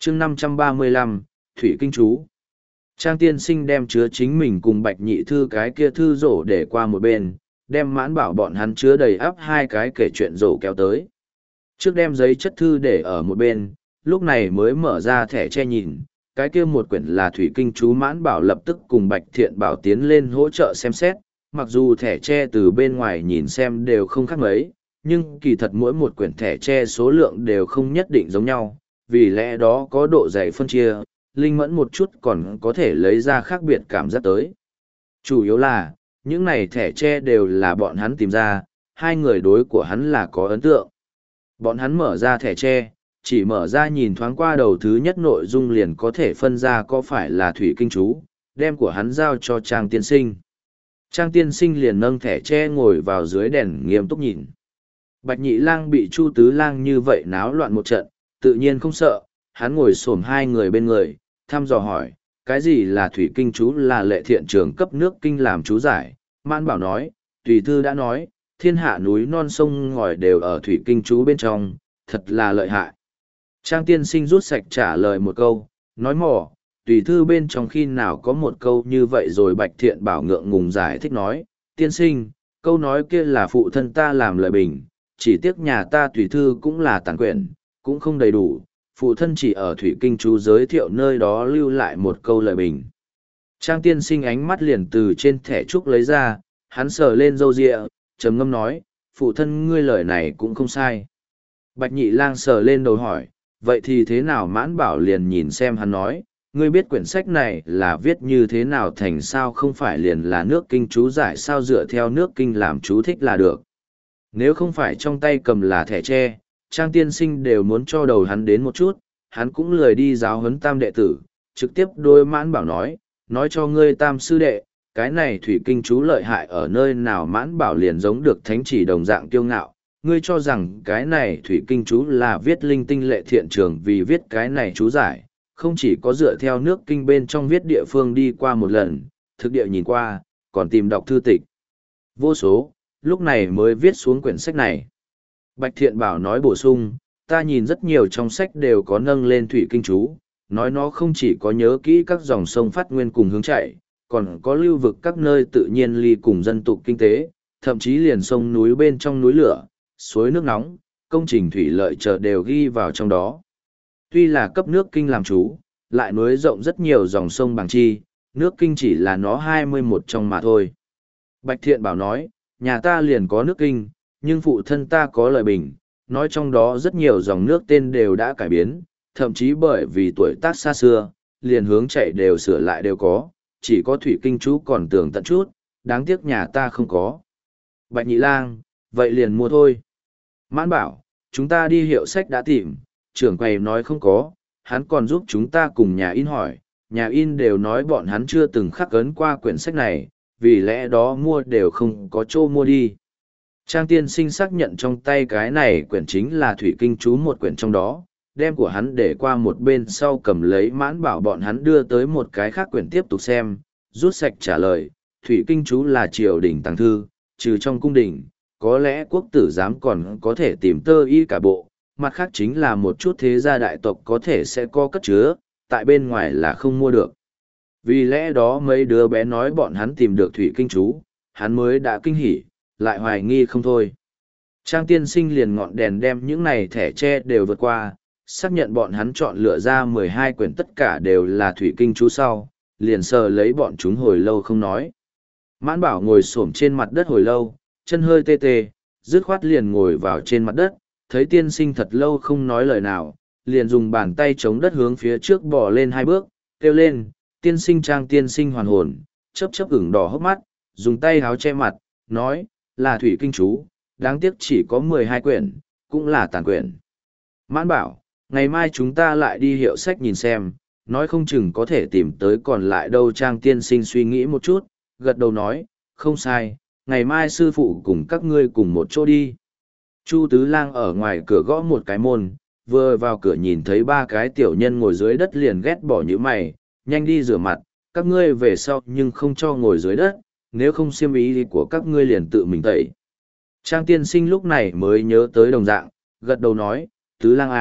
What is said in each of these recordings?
chương 535, Thủy Kinh Chú. Trang tiên sinh đem chứa chính mình cùng Bạch Nhị Thư cái kia thư rổ để qua một bên, đem Mãn Bảo bọn hắn chứa đầy ắp hai cái kể chuyện rổ kéo tới. Trước đem giấy chất thư để ở một bên, lúc này mới mở ra thẻ che nhìn, cái kia một quyển là Thủy Kinh Chú. Mãn Bảo lập tức cùng Bạch Thiện Bảo tiến lên hỗ trợ xem xét, mặc dù thẻ che từ bên ngoài nhìn xem đều không khác mấy, nhưng kỳ thật mỗi một quyển thẻ che số lượng đều không nhất định giống nhau, vì lẽ đó có độ dày phân chia, linh mẫn một chút còn có thể lấy ra khác biệt cảm giác tới. Chủ yếu là, những này thẻ che đều là bọn hắn tìm ra, hai người đối của hắn là có ấn tượng. Bọn hắn mở ra thẻ tre, chỉ mở ra nhìn thoáng qua đầu thứ nhất nội dung liền có thể phân ra có phải là Thủy Kinh Chú, đem của hắn giao cho Trang tiên sinh. Trang tiên sinh liền nâng thẻ tre ngồi vào dưới đèn nghiêm túc nhìn. Bạch Nhị Lang bị Chu Tứ Lang như vậy náo loạn một trận, tự nhiên không sợ, hắn ngồi xổm hai người bên người, thăm dò hỏi, cái gì là Thủy Kinh Chú? Là Lệ Thiện Trường cấp nước kinh làm chú giải. Mãn Bảo nói, tùy thư đã nói, thiên hạ núi non sông ngòi đều ở Thủy Kinh Chú bên trong, thật là lợi hại. Trang tiên sinh rút sạch trả lời một câu, nói mỏ, tùy thư bên trong khi nào có một câu như vậy rồi. Bạch Thiện Bảo ngượng ngùng giải thích nói, tiên sinh, câu nói kia là phụ thân ta làm lời bình, chỉ tiếc nhà ta tùy thư cũng là tàn quyển, cũng không đầy đủ, phụ thân chỉ ở Thủy Kinh Chú giới thiệu nơi đó lưu lại một câu lời bình. Trang tiên sinh ánh mắt liền từ trên thẻ trúc lấy ra, hắn sờ lên râu ria, trầm ngâm nói, phụ thân ngươi lời này cũng không sai. Bạch Nhị Lang sờ lên đầu hỏi, vậy thì thế nào? Mãn Bảo liền nhìn xem hắn nói, ngươi biết quyển sách này là viết như thế nào thành sao? Không phải liền là nước kinh chú giải sao? Dựa theo nước kinh làm chú thích là được. Nếu không phải trong tay cầm là thẻ tre, Trang tiên sinh đều muốn cho đầu hắn đến một chút, hắn cũng lười đi giáo huấn tam đệ tử, trực tiếp đôi Mãn Bảo nói cho ngươi tam sư đệ, cái này Thủy Kinh Chú lợi hại ở nơi nào? Mãn Bảo liền giống được thánh chỉ đồng dạng kiêu ngạo, ngươi cho rằng cái này Thủy Kinh Chú là viết linh tinh Lệ Thiện Trường vì viết cái này chú giải, không chỉ có dựa theo nước kinh bên trong viết địa phương đi qua một lần, thực địa nhìn qua, còn tìm đọc thư tịch vô số, lúc này mới viết xuống quyển sách này. Bạch Thiện Bảo nói bổ sung, ta nhìn rất nhiều trong sách đều có nâng lên Thủy Kinh Chú, nói nó không chỉ có nhớ kỹ các dòng sông phát nguyên cùng hướng chảy, còn có lưu vực các nơi tự nhiên ly cùng dân tục kinh tế, thậm chí liền sông núi bên trong núi lửa, suối nước nóng, công trình thủy lợi chờ đều ghi vào trong đó. Tuy là cấp nước kinh làm chú, lại nối rộng rất nhiều dòng sông bằng chi, nước kinh chỉ là nó 21 trong mà thôi. Bạch Thiện Bảo nói, nhà ta liền có nước kinh, nhưng phụ thân ta có lời bình, nói trong đó rất nhiều dòng nước tên đều đã cải biến, thậm chí bởi vì tuổi tác xa xưa, liền hướng chạy đều sửa lại đều có, chỉ có Thủy Kinh Chú còn tường tận chút, đáng tiếc nhà ta không có. Bạch Nhị Lang, vậy liền mua thôi. Mãn Bảo, chúng ta đi hiệu sách đã tìm, trưởng quầy nói không có, hắn còn giúp chúng ta cùng nhà in hỏi, nhà in đều nói bọn hắn chưa từng khắc ấn qua quyển sách này, vì lẽ đó mua đều không có chỗ mua đi. Trang tiên sinh xác nhận trong tay cái này quyển chính là Thủy Kinh Chú một quyển trong đó, đem của hắn để qua một bên sau cầm lấy Mãn Bảo bọn hắn đưa tới một cái khác quyển tiếp tục xem, rút sạch trả lời, Thủy Kinh Chú là triều đình tàng thư, trừ trong cung đình, có lẽ quốc tử giám còn có thể tìm tơ y cả bộ, mặt khác chính là một chút thế gia đại tộc có thể sẽ có cất chứa, tại bên ngoài là không mua được. Vì lẽ đó mấy đứa bé nói bọn hắn tìm được Thủy Kinh Chú, hắn mới đã kinh hỉ, lại hoài nghi không thôi. Trang tiên sinh liền ngọn đèn đem những này thẻ tre đều vượt qua, xác nhận bọn hắn chọn lựa ra 12 quyển tất cả đều là Thủy Kinh Chú sau, liền sờ lấy bọn chúng hồi lâu không nói. Mãn Bảo ngồi xổm trên mặt đất hồi lâu, chân hơi tê tê, dứt khoát liền ngồi vào trên mặt đất, thấy tiên sinh thật lâu không nói lời nào, liền dùng bàn tay chống đất hướng phía trước bỏ lên 2 bước, kêu lên, tiên sinh. Trang tiên sinh hoàn hồn, chớp chớp ửng đỏ hốc mắt, dùng tay háo che mặt, nói, là Thủy Kinh Chú, đáng tiếc chỉ có 12 quyển, cũng là tàn quyển. Mãn Bảo, ngày mai chúng ta lại đi hiệu sách nhìn xem, nói không chừng có thể tìm tới còn lại đâu. Trang tiên sinh suy nghĩ một chút, gật đầu nói, không sai, ngày mai sư phụ cùng các ngươi cùng một chỗ đi. Chu Tứ Lang ở ngoài cửa gõ một cái môn, vừa vào cửa nhìn thấy 3 cái tiểu nhân ngồi dưới đất liền ghét bỏ như mày, nhanh đi rửa mặt, các ngươi về sau nhưng không cho ngồi dưới đất, nếu không xiêm ý của các ngươi liền tự mình tẩy. Trang tiên sinh lúc này mới nhớ tới đồng dạng, gật đầu nói, Tứ Lang à,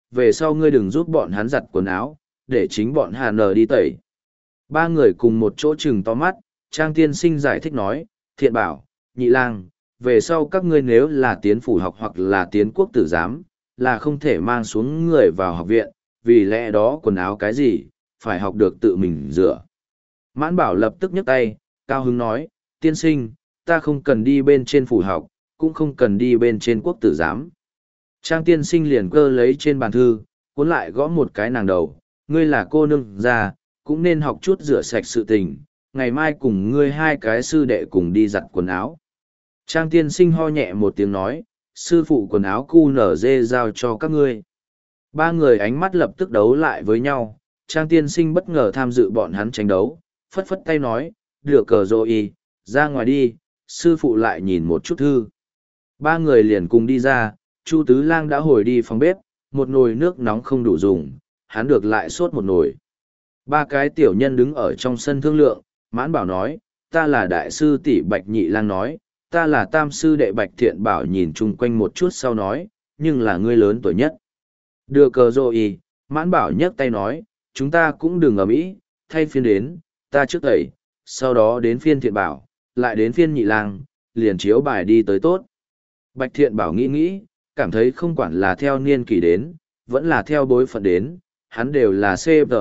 về sau ngươi đừng giúp bọn hắn giặt quần áo, để chính bọn Hà Nờ đi tẩy. Ba người cùng một chỗ chừng to mắt, Trang tiên sinh giải thích nói, Thiện Bảo, Nhị Lang, về sau các ngươi nếu là tiến phủ học hoặc là tiến quốc tử giám, là không thể mang xuống người vào học viện, vì lẽ đó quần áo cái gì, phải học được tự mình rửa. Mãn Bảo lập tức nhấc tay, cao hứng nói, tiên sinh, ta không cần đi bên trên phủ học, cũng không cần đi bên trên quốc tử giám. Trang tiên sinh liền cơ lấy trên bàn thư, cuốn lại gõ một cái nàng đầu, ngươi là cô nương già, cũng nên học chút rửa sạch sự tình, ngày mai cùng ngươi hai cái sư đệ cùng đi giặt quần áo. Trang tiên sinh ho nhẹ một tiếng nói, sư phụ quần áo cu nở dê giao cho các ngươi. Ba người ánh mắt lập tức đấu lại với nhau, Trang tiên sinh bất ngờ tham dự bọn hắn tranh đấu, phất phất tay nói, được cờ rồi, ra ngoài đi, sư phụ lại nhìn một chút thư. Ba người liền cùng đi ra, Chu Tứ Lang đã hồi đi phòng bếp, một nồi nước nóng không đủ dùng, hắn được lại sốt một nồi. Ba cái tiểu nhân đứng ở trong sân thương lượng, Mãn Bảo nói, ta là đại sư tỷ Bạch Nhị Lang nói, ta là tam sư đệ Bạch Thiện Bảo nhìn chung quanh một chút sau nói, nhưng là ngươi lớn tuổi nhất. Đưa cờ rồi, Mãn Bảo nhấc tay nói, chúng ta cũng đừng ầm ĩ, thay phiên đến, ta trước tẩy, sau đó đến phiên Thiện Bảo, lại đến phiên Nhị Lang, liền chiếu bài đi tới tốt. Bạch Thiện Bảo nghĩ nghĩ, cảm thấy không quản là theo niên kỷ đến, vẫn là theo bối phận đến, hắn đều là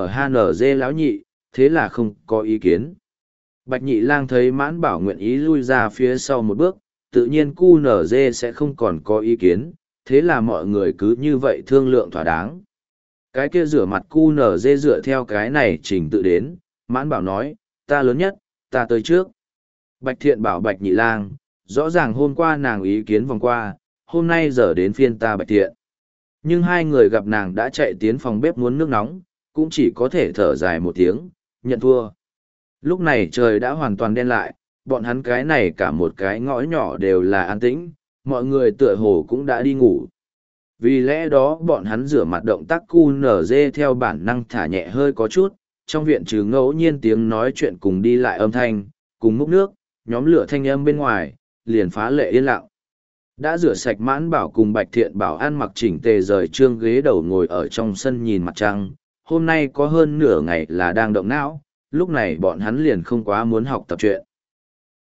CVHNG lão nhị, thế là không có ý kiến. Bạch Nhị Lang thấy Mãn Bảo nguyện ý lui ra phía sau một bước, tự nhiên QNZ sẽ không còn có ý kiến, thế là mọi người cứ như vậy thương lượng thỏa đáng. Cái kia rửa mặt QNZ dựa theo cái này trình tự đến, Mãn Bảo nói, ta lớn nhất, ta tới trước. Bạch Thiện bảo Bạch Nhị Lang, rõ ràng hôm qua nàng ý kiến vòng qua, hôm nay giờ đến phiên ta Bạch Thiện. Nhưng hai người gặp nàng đã chạy tiến phòng bếp muốn nước nóng, cũng chỉ có thể thở dài một tiếng, nhận thua. Lúc này trời đã hoàn toàn đen lại, bọn hắn cái này cả một cái ngõ nhỏ đều là an tĩnh, mọi người tựa hồ cũng đã đi ngủ. Vì lẽ đó bọn hắn rửa mặt động tác QNZ theo bản năng thả nhẹ hơi có chút, trong viện trừ ngẫu nhiên tiếng nói chuyện cùng đi lại âm thanh, cùng múc nước, nhóm lửa thanh âm bên ngoài, liền phá lệ yên lặng. Đã rửa sạch Mãn Bảo cùng Bạch Thiện Bảo ăn mặc chỉnh tề rời trương ghế đầu ngồi ở trong sân nhìn mặt trăng, hôm nay có hơn nửa ngày là đang động não, lúc này bọn hắn liền không quá muốn học tập truyện.